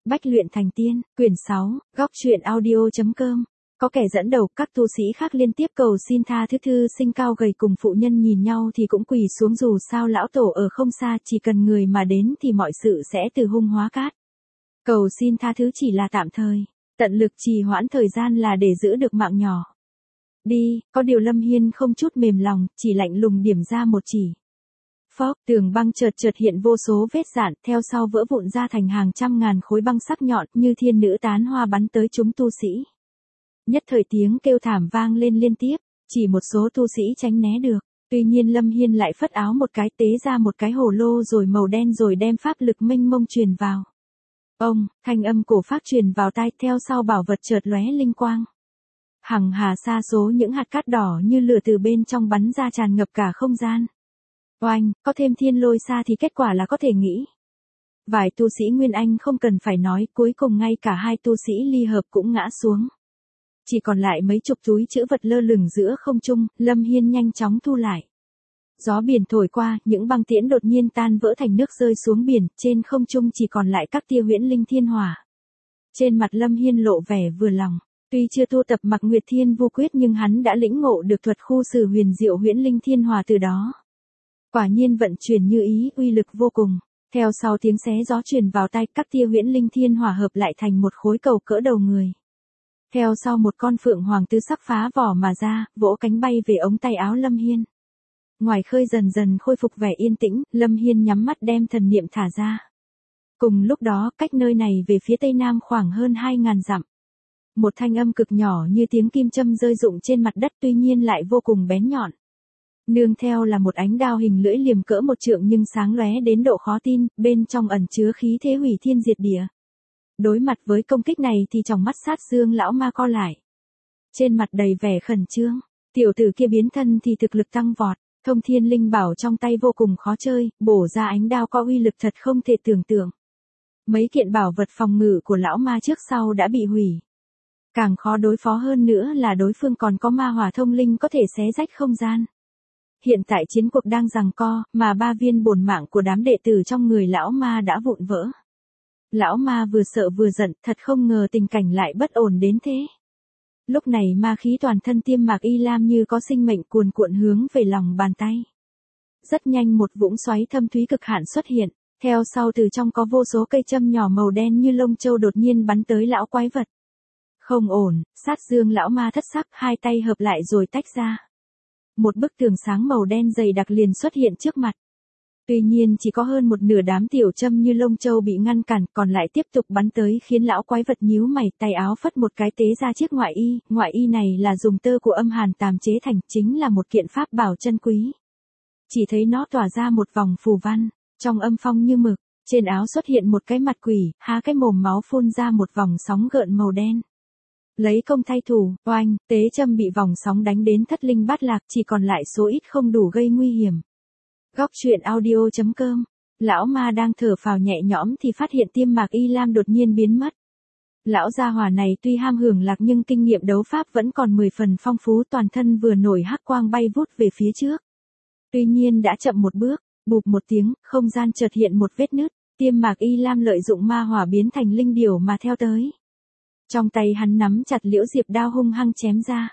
Bách luyện thành tiên, quyển 6, góc truyện audio.com. Có kẻ dẫn đầu, các tu sĩ khác liên tiếp cầu xin tha thứ. Thư sinh cao gầy cùng phụ nhân nhìn nhau thì cũng quỳ xuống, dù sao lão tổ ở không xa, chỉ cần người mà đến thì mọi sự sẽ từ hung hóa cát. Cầu xin tha thứ chỉ là tạm thời, tận lực trì hoãn thời gian là để giữ được mạng nhỏ. Đi, có điều Lâm Hiên không chút mềm lòng, chỉ lạnh lùng điểm ra một chỉ. Phốc, tường băng chợt hiện vô số vết rạn, theo sau vỡ vụn ra thành hàng trăm ngàn khối băng sắc nhọn, như thiên nữ tán hoa bắn tới chúng tu sĩ. Nhất thời tiếng kêu thảm vang lên liên tiếp, chỉ một số tu sĩ tránh né được. Tuy nhiên Lâm Hiên lại phất áo một cái, tế ra một cái hồ lô rồi màu đen, rồi đem pháp lực mênh mông truyền vào. Ông, thanh âm cổ phác truyền vào tai, theo sau bảo vật chợt lóe linh quang. Hằng hà sa số những hạt cát đỏ như lửa từ bên trong bắn ra tràn ngập cả không gian. Oanh, có thêm thiên lôi xa thì kết quả là có thể nghĩ. Vài tu sĩ Nguyên Anh không cần phải nói, cuối cùng ngay cả hai tu sĩ ly hợp cũng ngã xuống. Chỉ còn lại mấy chục túi trữ vật lơ lửng giữa không trung, Lâm Hiên nhanh chóng thu lại. Gió biển thổi qua, những băng tiễn đột nhiên tan vỡ thành nước rơi xuống biển, trên không trung chỉ còn lại các tia huyễn linh thiên hỏa. Trên mặt Lâm Hiên lộ vẻ vừa lòng, tuy chưa tu tập Mặc Nguyệt Thiên Vu Quyết nhưng hắn đã lĩnh ngộ được thuật khu xử huyền diệu huyễn linh thiên hỏa từ đó. Quả nhiên vận chuyển như ý, uy lực vô cùng. Theo sau tiếng xé gió truyền vào tai, các tia huyễn linh thiên hỏa hợp lại thành một khối cầu cỡ đầu người. Theo sau một con phượng hoàng tứ sắc phá vỏ mà ra, vỗ cánh bay về ống tay áo Lâm Hiên. Ngoài khơi dần dần khôi phục vẻ yên tĩnh, Lâm Hiên nhắm mắt đem thần niệm thả ra. Cùng lúc đó, cách nơi này về phía tây nam khoảng hơn 2.000 dặm. Một thanh âm cực nhỏ như tiếng kim châm rơi rụng trên mặt đất, tuy nhiên lại vô cùng bén nhọn. Nương theo là một ánh đao hình lưỡi liềm cỡ một trượng nhưng sáng lóe đến độ khó tin, bên trong ẩn chứa khí thế hủy thiên diệt địa. Đối mặt với công kích này thì tròng mắt Sát Dương lão ma co lại. Trên mặt đầy vẻ khẩn trương, tiểu tử kia biến thân thì thực lực tăng vọt, Thông Thiên Linh Bảo trong tay vô cùng khó chơi, bổ ra ánh đao có uy lực thật không thể tưởng tượng. Mấy kiện bảo vật phòng ngự của lão ma trước sau đã bị hủy. Càng khó đối phó hơn nữa là đối phương còn có ma hỏa thông linh có thể xé rách không gian. Hiện tại chiến cuộc đang giằng co, mà 3 viên bổn mạng của đám đệ tử trong người lão ma đã vụn vỡ. Lão ma vừa sợ vừa giận, thật không ngờ tình cảnh lại bất ổn đến thế. Lúc này ma khí toàn thân Tiêm Mạc Y Lam như có sinh mệnh cuồn cuộn hướng về lòng bàn tay. Rất nhanh một vũng xoáy thâm thúy cực hạn xuất hiện, theo sau từ trong có vô số cây châm nhỏ màu đen như lông châu đột nhiên bắn tới lão quái vật. Không ổn, Sát Dương lão ma thất sắc, hai tay hợp lại rồi tách ra. Một bức tường sáng màu đen dày đặc liền xuất hiện trước mặt. Tuy nhiên chỉ có hơn một nửa đám tiểu châm như lông châu bị ngăn cản, còn lại tiếp tục bắn tới khiến lão quái vật nhíu mày, tay áo phất một cái tế ra chiếc ngoại y này là dùng tơ của âm hàn tàm chế thành, chính là một kiện pháp bảo chân quý. Chỉ thấy nó tỏa ra một vòng phù văn, trong âm phong như mực, trên áo xuất hiện một cái mặt quỷ, há cái mồm máu phun ra một vòng sóng gợn màu đen. Lấy công thay thủ, oanh, tế châm bị vòng sóng đánh đến thất linh bát lạc, chỉ còn lại số ít không đủ gây nguy hiểm. Góc truyện audio.com. Lão ma đang thở phào nhẹ nhõm thì phát hiện Tiêm Mạc Y Lam đột nhiên biến mất. Lão gia hỏa này tuy ham hưởng lạc nhưng kinh nghiệm đấu pháp vẫn còn 10 phần phong phú, toàn thân vừa nổi hắc quang bay vút về phía trước. Tuy nhiên đã chậm một bước, bụp một tiếng, không gian chợt hiện một vết nứt, Tiêm Mạc Y Lam lợi dụng ma hỏa biến thành linh điểu mà theo tới. Trong tay hắn nắm chặt liễu diệp đao hung hăng chém ra.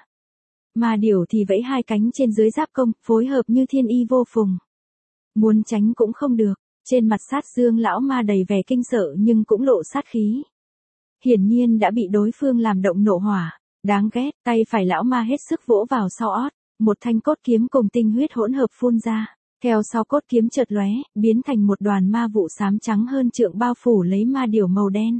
Ma điểu thì vẫy hai cánh trên dưới giáp công, phối hợp như thiên y vô phùng. Muốn tránh cũng không được, trên mặt Sát Dương lão ma đầy vẻ kinh sợ nhưng cũng lộ sát khí. Hiển nhiên đã bị đối phương làm động nộ hỏa, đáng ghét, tay phải lão ma hết sức vỗ vào sau ót, một thanh cốt kiếm cùng tinh huyết hỗn hợp phun ra, theo sau cốt kiếm chợt lóe, biến thành một đoàn ma vụ xám trắng hơn trượng bao phủ lấy ma điểu màu đen.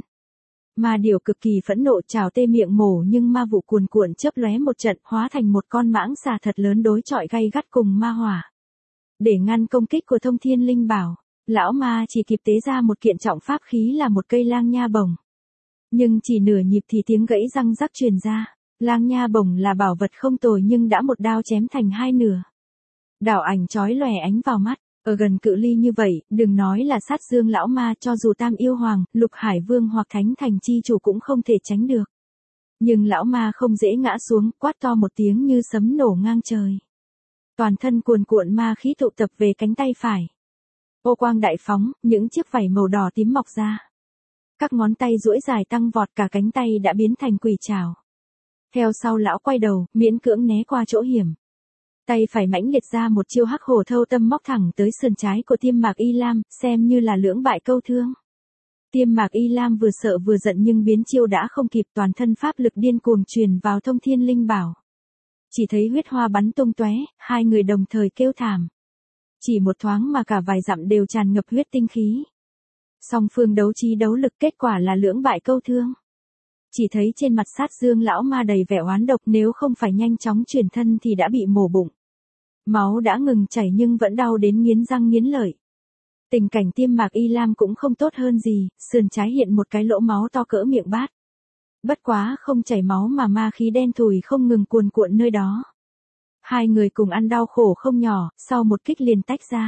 Ma điểu cực kỳ phẫn nộ trào tê miệng mổ nhưng ma vụ cuồn cuộn chớp lóe một trận hóa thành một con mãng xà thật lớn đối chọi gay gắt cùng ma hỏa. Để ngăn công kích của Thông Thiên Linh Bảo, lão ma chỉ kịp tế ra một kiện trọng pháp khí là một cây lang nha bổng. Nhưng chỉ nửa nhịp thì tiếng gãy răng rắc truyền ra, lang nha bổng là bảo vật không tồi nhưng đã một đao chém thành hai nửa. Đảo ảnh chói lòe ánh vào mắt, ở gần cự ly như vậy, đừng nói là Sát Dương lão ma, cho dù Tam Yêu Hoàng, Lục Hải Vương hoặc Thánh Thành chi chủ cũng không thể tránh được. Nhưng lão ma không dễ ngã xuống, quát to một tiếng như sấm nổ ngang trời. Toàn thân cuồn cuộn ma khí tụ tập về cánh tay phải. Ô quang đại phóng, những chiếc vảy màu đỏ tím mọc ra. Các ngón tay duỗi dài tăng vọt, cả cánh tay đã biến thành quỷ trảo. Theo sau lão quay đầu, miễn cưỡng né qua chỗ hiểm. Tay phải mãnh liệt ra một chiêu hắc hổ thâu tâm móc thẳng tới sườn trái của Tiêm Mạc Y Lam, xem như là lưỡng bại câu thương. Tiêm Mạc Y Lam vừa sợ vừa giận nhưng biến chiêu đã không kịp, toàn thân pháp lực điên cuồng truyền vào Thông Thiên Linh Bảo. Chỉ thấy huyết hoa bắn tung tóe, hai người đồng thời kêu thảm. Chỉ một thoáng mà cả vài dặm đều tràn ngập huyết tinh khí. Song phương đấu trí đấu lực, kết quả là lưỡng bại câu thương. Chỉ thấy trên mặt Sát Dương lão ma đầy vẻ oán độc, nếu không phải nhanh chóng chuyển thân thì đã bị mổ bụng. Máu đã ngừng chảy nhưng vẫn đau đến nghiến răng nghiến lợi. Tình cảnh Tiêm Mạc Y Lam cũng không tốt hơn gì, sườn trái hiện một cái lỗ máu to cỡ miệng bát. Bất quá không chảy máu mà ma khí đen thùi không ngừng cuồn cuộn nơi đó. Hai người cùng ăn đau khổ không nhỏ, sau một kích liền tách ra.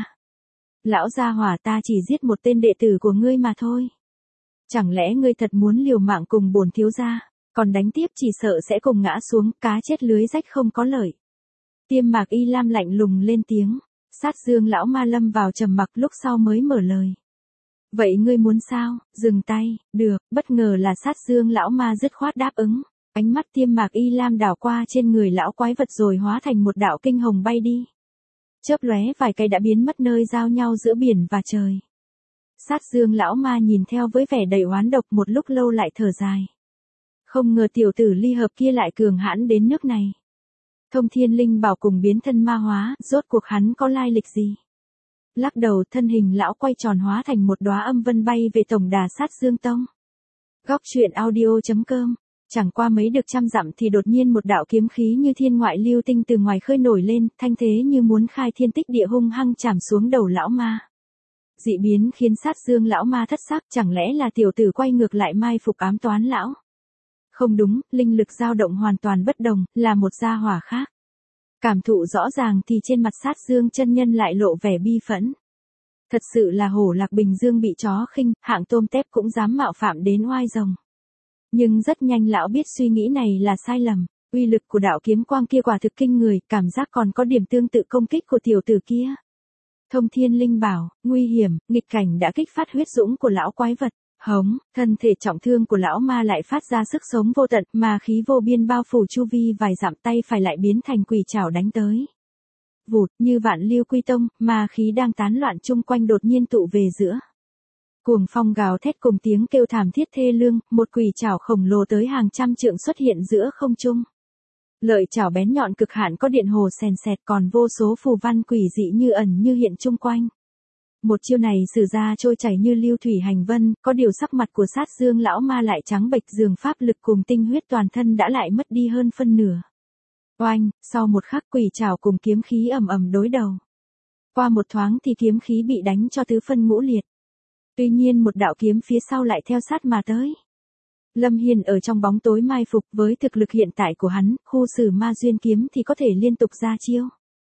Lão gia hỏa, ta chỉ giết một tên đệ tử của ngươi mà thôi. Chẳng lẽ ngươi thật muốn liều mạng cùng bổn thiếu gia, còn đánh tiếp chỉ sợ sẽ cùng ngã xuống, cá chết lưới rách không có lợi. Tiêm Mạc Y Lam lạnh lùng lên tiếng. Sát Dương lão ma lâm vào trầm mặc, lúc sau mới mở lời. Vậy ngươi muốn sao? Dừng tay. Được. Bất ngờ là Sát Dương lão ma dứt khoát đáp ứng. Ánh mắt Tiêm Mạc Y Lam đảo qua trên người lão quái vật rồi hóa thành một đạo kinh hồng bay đi. Chớp lóe vài cây đã biến mất nơi giao nhau giữa biển và trời. Sát Dương lão ma nhìn theo với vẻ đầy oán độc, một lúc lâu lại thở dài. Không ngờ tiểu tử ly hợp kia lại cường hãn đến nước này. Thông Thiên Linh Bảo cùng biến thân ma hóa, rốt cuộc hắn có lai lịch gì? Lắc đầu, thân hình lão quay tròn hóa thành một đóa âm vân bay về tổng đà Sát Dương Tông. Góc truyện audio.com. Chẳng qua mấy được trăm dặm thì đột nhiên một đạo kiếm khí như thiên ngoại lưu tinh từ ngoài khơi nổi lên, thanh thế như muốn khai thiên tích địa, hung hăng chạm xuống đầu lão ma. Dị biến khiến Sát Dương lão ma thất sắc, chẳng lẽ là tiểu tử quay ngược lại mai phục ám toán lão? Không đúng, linh lực dao động hoàn toàn bất đồng, là một gia hỏa khác. Cảm thụ rõ ràng thì trên mặt Sát Dương chân nhân lại lộ vẻ bi phẫn. Thật sự là hổ lạc Bình Dương bị chó khinh, hạng tôm tép cũng dám mạo phạm đến oai rồng. Nhưng rất nhanh lão biết suy nghĩ này là sai lầm, uy lực của đạo kiếm quang kia quả thực kinh người, cảm giác còn có điểm tương tự công kích của tiểu tử kia. Thông Thiên Linh Bảo, nguy hiểm, nghịch cảnh đã kích phát huyết dũng của lão quái vật. Hống, thân thể trọng thương của lão ma lại phát ra sức sống vô tận, mà khí vô biên bao phủ chu vi vài dặm, tay phải lại biến thành quỷ trảo đánh tới. Vụt, như vạn lưu quy tông, ma khí đang tán loạn chung quanh đột nhiên tụ về giữa. Cuồng phong gào thét cùng tiếng kêu thảm thiết thê lương, một quỷ trảo khổng lồ tới hàng trăm trượng xuất hiện giữa không trung. Lợi chảo bén nhọn cực hạn có điện hồ sèn sẹt, còn vô số phù văn quỷ dị như ẩn như hiện chung quanh. Một chiêu này sử ra trôi chảy như lưu thủy hành vân, có điều sắc mặt của Sát Dương lão ma lại trắng bệch, dường pháp lực cùng tinh huyết toàn thân đã lại mất đi hơn phân nửa. Oanh, sau một khắc quỷ trảo cùng kiếm khí ầm ầm đối đầu. Qua một thoáng thì kiếm khí bị đánh cho tứ phân ngũ liệt. Tuy nhiên một đạo kiếm phía sau lại theo sát mà tới. Lâm Hiên ở trong bóng tối mai phục, với thực lực hiện tại của hắn, khu xử ma duyên kiếm thì có thể liên tục ra chiêu.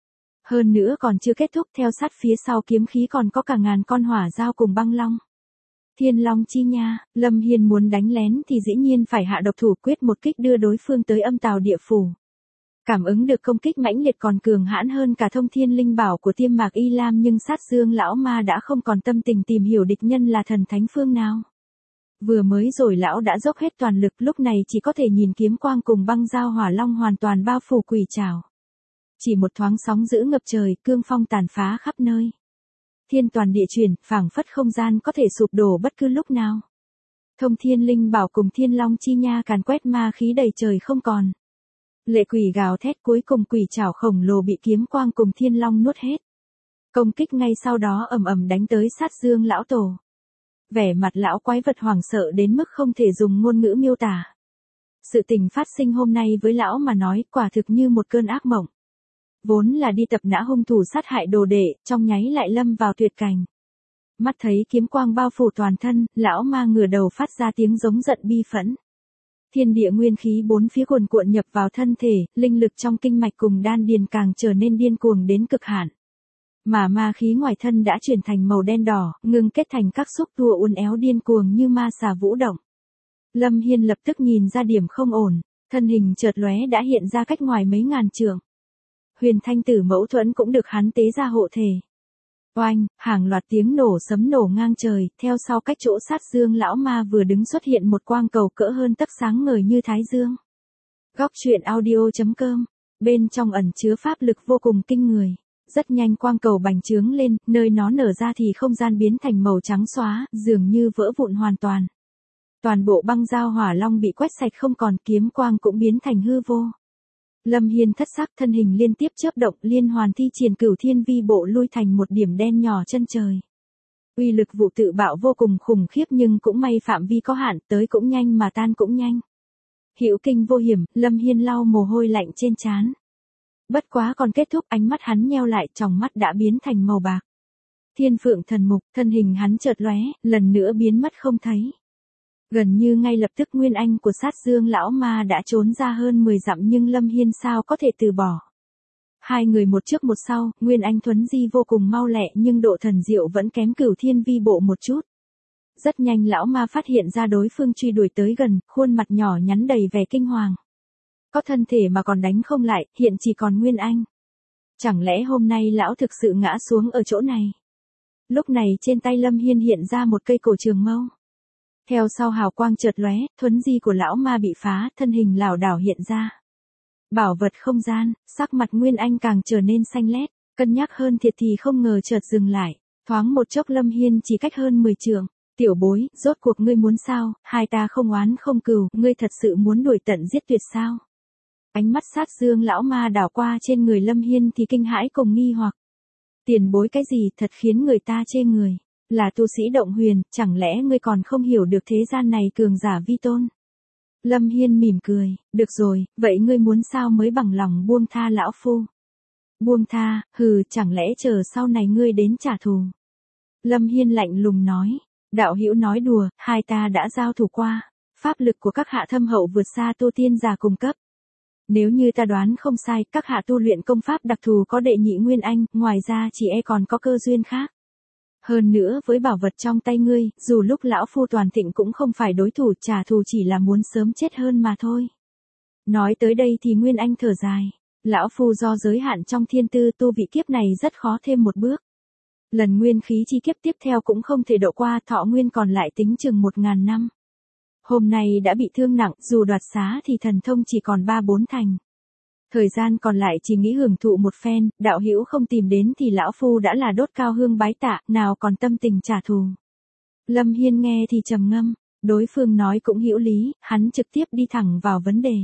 Hơn nữa còn chưa kết thúc, theo sát phía sau kiếm khí còn có cả ngàn con hỏa dao cùng băng long. Thiên Long chi nha, Lâm Hiên muốn đánh lén thì dĩ nhiên phải hạ độc thủ, quyết một kích đưa đối phương tới âm tào địa phủ. Cảm ứng được công kích mãnh liệt còn cường hãn hơn cả Thông Thiên Linh Bảo của Tiêm Mạc Y Lam, nhưng Sát Dương lão ma đã không còn tâm tình tìm hiểu địch nhân là thần thánh phương nào. Vừa mới rồi lão đã dốc hết toàn lực, lúc này chỉ có thể nhìn kiếm quang cùng băng dao hỏa long hoàn toàn bao phủ quỷ trảo. Chỉ một thoáng sóng dữ ngập trời, cương phong tàn phá khắp nơi. Thiên toàn địa chuyển, phảng phất không gian có thể sụp đổ bất cứ lúc nào. Thông Thiên Linh Bảo cùng Thiên Long chi nha càn quét ma khí đầy trời không còn. Lệ quỷ gào thét, cuối cùng quỷ trảo khổng lồ bị kiếm quang cùng Thiên Long nuốt hết. Công kích ngay sau đó ầm ầm đánh tới Sát Dương lão tổ. Vẻ mặt lão quái vật hoảng sợ đến mức không thể dùng ngôn ngữ miêu tả. Sự tình phát sinh hôm nay với lão mà nói quả thực như một cơn ác mộng. Vốn là đi tập nã hung thủ sát hại đồ đệ, trong nháy lại lâm vào tuyệt cảnh. Mắt thấy kiếm quang bao phủ toàn thân, lão ma ngửa đầu phát ra tiếng giống giận bi phẫn. Thiên địa nguyên khí bốn phía cuồn cuộn nhập vào thân thể, linh lực trong kinh mạch cùng đan điền càng trở nên điên cuồng đến cực hạn. Mà ma khí ngoài thân đã chuyển thành màu đen đỏ, ngưng kết thành các xúc tua uốn éo điên cuồng như ma xà vũ động. Lâm Hiên lập tức nhìn ra điểm không ổn, thân hình chợt lóe đã hiện ra cách ngoài mấy ngàn trượng. Huyền Thanh Tử Mẫu Thuẫn cũng được hắn tế ra hộ thể. Oanh, hàng loạt tiếng nổ sấm nổ ngang trời, theo sau cách chỗ sát dương lão ma vừa đứng xuất hiện một quang cầu cỡ hơn tấc sáng ngời như thái dương. Góc truyện audio.com, bên trong ẩn chứa pháp lực vô cùng kinh người. Rất nhanh quang cầu bành trướng lên, nơi nó nở ra thì không gian biến thành màu trắng xóa, dường như vỡ vụn hoàn toàn. Toàn bộ băng dao hỏa long bị quét sạch không còn, kiếm quang cũng biến thành hư vô. Lâm Hiên thất sắc, thân hình liên tiếp chớp động, liên hoàn thi triển Cửu Thiên Vi Bộ lui thành một điểm đen nhỏ chân trời. Uy lực vụ tự bạo vô cùng khủng khiếp, nhưng cũng may phạm vi có hạn, tới cũng nhanh mà tan cũng nhanh. Hữu kinh vô hiểm, Lâm Hiên lau mồ hôi lạnh trên trán. Bất quá còn kết thúc, ánh mắt hắn nheo lại, tròng mắt đã biến thành màu bạc. Thiên Phượng Thần Mục, thân hình hắn chợt lóe, lần nữa biến mất không thấy. Gần như ngay lập tức nguyên anh của sát dương lão ma đã trốn ra hơn 10 dặm, nhưng Lâm Hiên sao có thể từ bỏ. Hai người một trước một sau, nguyên anh thuấn di vô cùng mau lẹ, nhưng độ thần diệu vẫn kém Cửu Thiên Vi Bộ một chút. Rất nhanh lão ma phát hiện ra đối phương truy đuổi tới gần, khuôn mặt nhỏ nhắn đầy vẻ kinh hoàng. Có thân thể mà còn đánh không lại, hiện chỉ còn nguyên anh. Chẳng lẽ hôm nay lão thực sự ngã xuống ở chỗ này? Lúc này trên tay Lâm Hiên hiện ra một cây cổ trường mâu. Theo sau hào quang chợt lóe, thuấn di của lão ma bị phá, thân hình lảo đảo hiện ra. Bảo vật không gian, sắc mặt nguyên anh càng trở nên xanh lét, cân nhắc hơn thiệt thì không ngờ chợt dừng lại. Thoáng một chốc Lâm Hiên chỉ cách hơn 10 trượng. Tiểu bối, rốt cuộc ngươi muốn sao? Hai ta không oán không cừu, ngươi thật sự muốn đuổi tận giết tuyệt sao? Ánh mắt sát dương lão ma đảo qua trên người Lâm Hiên thì kinh hãi cùng nghi hoặc. Tiền bối cái gì thật khiến người ta chê người? Là tu sĩ động huyền, chẳng lẽ ngươi còn không hiểu được thế gian này cường giả vi tôn? Lâm Hiên mỉm cười, được rồi, vậy ngươi muốn sao mới bằng lòng buông tha lão phu? Buông tha, hừ, chẳng lẽ chờ sau này ngươi đến trả thù? Lâm Hiên lạnh lùng nói, đạo hữu nói đùa, hai ta đã giao thủ qua, pháp lực của các hạ thâm hậu vượt xa tu tiên giả cùng cấp. Nếu như ta đoán không sai, các hạ tu luyện công pháp đặc thù có đệ nhị nguyên anh, ngoài ra chỉ e còn có cơ duyên khác. Hơn nữa với bảo vật trong tay ngươi, dù lúc lão phu toàn thịnh cũng không phải đối thủ, trả thù chỉ là muốn sớm chết hơn mà thôi. Nói tới đây thì Nguyên Anh thở dài, lão phu do giới hạn trong thiên tư tu vị kiếp này rất khó thêm một bước. Lần nguyên khí chi kiếp tiếp theo cũng không thể độ qua, thọ nguyên còn lại tính chừng 1000 năm. Hôm nay đã bị thương nặng, dù đoạt xá thì thần thông chỉ còn 3-4 thành. Thời gian còn lại chỉ nghĩ hưởng thụ một phen, đạo hữu không tìm đến thì lão phu đã là đốt cao hương bái tạ, nào còn tâm tình trả thù. Lâm Hiên nghe thì trầm ngâm, đối phương nói cũng hữu lý, hắn trực tiếp đi thẳng vào vấn đề.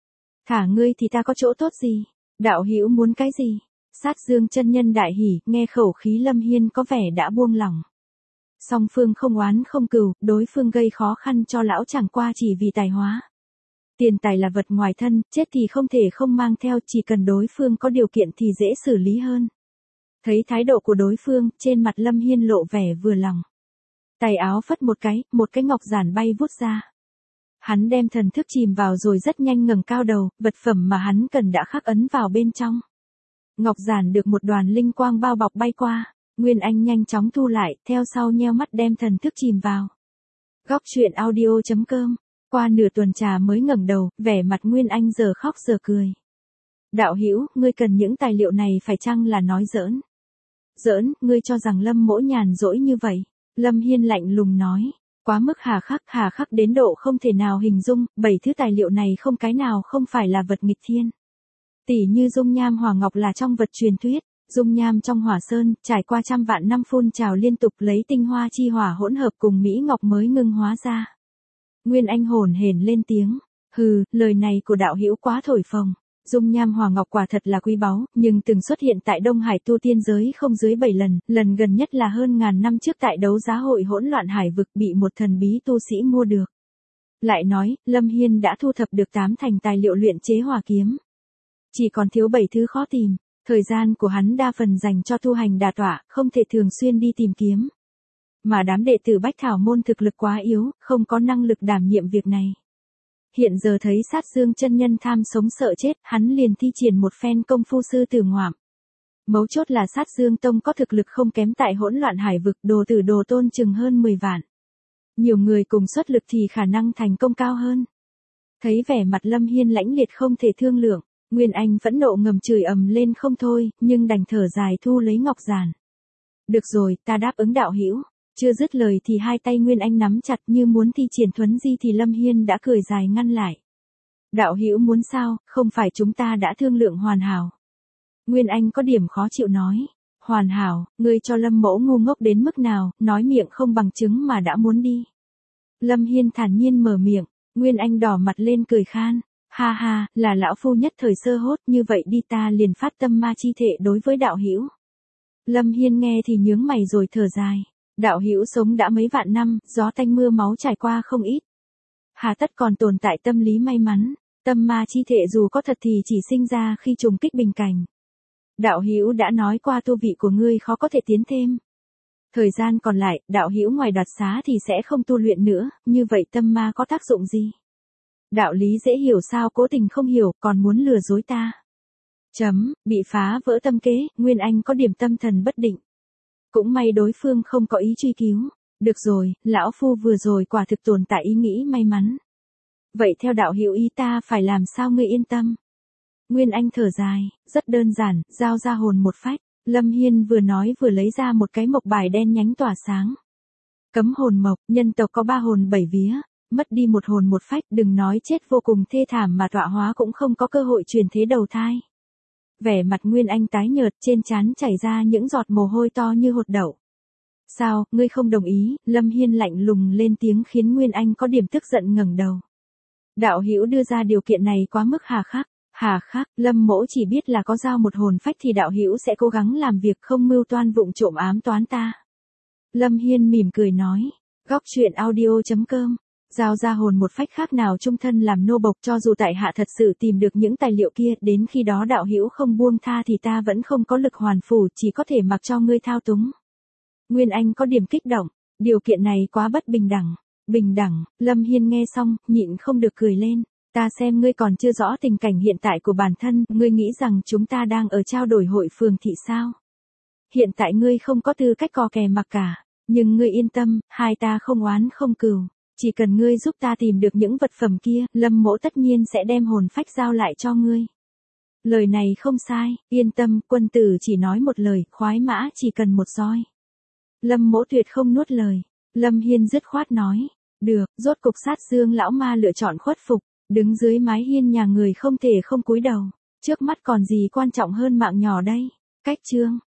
Thả ngươi thì ta có chỗ tốt gì? Đạo hữu muốn cái gì? Sát dương chân nhân đại hỉ, nghe khẩu khí Lâm Hiên có vẻ đã buông lỏng. Song phương không oán không cừu, đối phương gây khó khăn cho lão chẳng qua chỉ vì tài hóa. Tiền tài là vật ngoài thân, chết thì không thể không mang theo, chỉ cần đối phương có điều kiện thì dễ xử lý hơn. Thấy thái độ của đối phương, trên mặt Lâm Hiên lộ vẻ vừa lòng. Tay áo phất một cái ngọc giản bay vút ra. Hắn đem thần thức chìm vào rồi rất nhanh ngẩng cao đầu, vật phẩm mà hắn cần đã khắc ấn vào bên trong. Ngọc giản được một đoàn linh quang bao bọc bay qua, Nguyên Anh nhanh chóng thu lại, theo sau nheo mắt đem thần thức chìm vào. Góc truyện audio.com, qua nửa tuần trà mới ngẩng đầu, vẻ mặt Nguyên Anh giờ khóc giờ cười. Đạo hữu, ngươi cần những tài liệu này phải chăng là nói giỡn? Giỡn, ngươi cho rằng Lâm Mỗ nhàn rỗi như vậy? Lâm Hiên lạnh lùng nói, quá mức hà khắc đến độ không thể nào hình dung, 7 thứ tài liệu này không cái nào không phải là vật nghịch thiên. Tỷ như dung nham hỏa ngọc là trong vật truyền thuyết, dung nham trong hỏa sơn, trải qua trăm vạn năm phun trào liên tục lấy tinh hoa chi hỏa hỗn hợp cùng mỹ ngọc mới ngưng hóa ra. Nguyên Anh hồn hển lên tiếng, hừ, lời này của đạo hữu quá thổi phồng. Dung nham hỏa ngọc quả thật là quý báu, nhưng từng xuất hiện tại Đông Hải tu tiên giới không dưới 7 lần, lần gần nhất là hơn ngàn năm trước tại đấu giá hội hỗn loạn hải vực bị một thần bí tu sĩ mua được. Lại nói, Lâm Hiên đã thu thập được 8 thành tài liệu luyện chế hỏa kiếm. Chỉ còn thiếu 7 thứ khó tìm, thời gian của hắn đa phần dành cho tu hành đả tọa, không thể thường xuyên đi tìm kiếm. Mà đám đệ tử Bách Thảo môn thực lực quá yếu, không có năng lực đảm nhiệm việc này. Hiện giờ thấy sát dương chân nhân tham sống sợ chết, hắn liền thi triển một phen công phu sư tử ngoạm. Mấu chốt là sát dương tông có thực lực không kém tại hỗn loạn hải vực, đồ tử đồ tôn chừng hơn 10 vạn. Nhiều người cùng xuất lực thì khả năng thành công cao hơn. Thấy vẻ mặt Lâm Hiên lãnh liệt không thể thương lượng, Nguyên Anh phẫn nộ ngầm chửi ầm lên không thôi, nhưng đành thở dài thu lấy ngọc giản. Được rồi, ta đáp ứng đạo hữu. Chưa dứt lời thì hai tay Nguyên Anh nắm chặt như muốn thi triển thuấn di thì Lâm Hiên đã cười dài ngăn lại. Đạo hữu muốn sao, không phải chúng ta đã thương lượng hoàn hảo. Nguyên Anh có điểm khó chịu nói. Hoàn hảo, ngươi cho Lâm mỗ ngu ngốc đến mức nào, nói miệng không bằng chứng mà đã muốn đi. Lâm Hiên thản nhiên mở miệng, Nguyên Anh đỏ mặt lên cười khan. Ha ha, là lão phu nhất thời sơ hốt, như vậy đi ta liền phát tâm ma chi thệ đối với đạo hữu. Lâm Hiên nghe thì nhướng mày rồi thở dài. Đạo hữu sống đã mấy vạn năm, gió tanh mưa máu trải qua không ít. Hà tất còn tồn tại tâm lý may mắn, tâm ma chi thệ dù có thật thì chỉ sinh ra khi trùng kích bình cảnh. Đạo hữu đã nói qua tu vị của ngươi khó có thể tiến thêm. Thời gian còn lại, đạo hữu ngoài đoạt xá thì sẽ không tu luyện nữa, như vậy tâm ma có tác dụng gì? Đạo lý dễ hiểu sao cố tình không hiểu, còn muốn lừa dối ta. Bị phá vỡ tâm kế, Nguyên Anh có điểm tâm thần bất định. Cũng may đối phương không có ý truy cứu. Được rồi, lão phu vừa rồi quả thực tồn tại ý nghĩ may mắn. Vậy theo đạo hữu ý ta phải làm sao ngươi yên tâm? Nguyên Anh thở dài, rất đơn giản, giao ra hồn một phách. Lâm Hiên vừa nói vừa lấy ra một cái mộc bài đen nhánh tỏa sáng. Cấm hồn mộc, nhân tộc có 3 hồn 7 vía, mất đi một hồn một phách, đừng nói chết vô cùng thê thảm mà tọa hóa cũng không có cơ hội truyền thế đầu thai. Vẻ mặt Nguyên Anh tái nhợt, trên trán chảy ra những giọt mồ hôi to như hột đậu. Sao, ngươi không đồng ý? Lâm Hiên lạnh lùng lên tiếng khiến Nguyên Anh có điểm tức giận ngẩng đầu. Đạo hữu đưa ra điều kiện này quá mức hà khắc. Hà khắc, Lâm mỗ chỉ biết là có giao một hồn phách thì đạo hữu sẽ cố gắng làm việc không mưu toan vụng trộm ám toán ta. Lâm Hiên mỉm cười nói. Góc truyện audio.com. Giao ra hồn một phách khác nào trung thân làm nô bộc, cho dù tại hạ thật sự tìm được những tài liệu kia, đến khi đó đạo hữu không buông tha thì ta vẫn không có lực hoàn phủ, chỉ có thể mặc cho ngươi thao túng. Nguyên Anh có điểm kích động, điều kiện này quá bất bình đẳng. Bình đẳng, Lâm Hiên nghe xong, nhịn không được cười lên. Ta xem ngươi còn chưa rõ tình cảnh hiện tại của bản thân, ngươi nghĩ rằng chúng ta đang ở trao đổi hội phường thị sao? Hiện tại ngươi không có tư cách co kè mặc cả, nhưng ngươi yên tâm, hai ta không oán không cừu. Chỉ cần ngươi giúp ta tìm được những vật phẩm kia, Lâm mỗ tất nhiên sẽ đem hồn phách giao lại cho ngươi. Lời này không sai, yên tâm, quân tử chỉ nói một lời, khoái mã chỉ cần một roi. Lâm mỗ tuyệt không nuốt lời. Lâm Hiên dứt khoát nói. Được, rốt cục Sát Dương lão ma lựa chọn khuất phục, đứng dưới mái hiên nhà người không thể không cúi đầu. Trước mắt còn gì quan trọng hơn mạng nhỏ đây. Cách chương.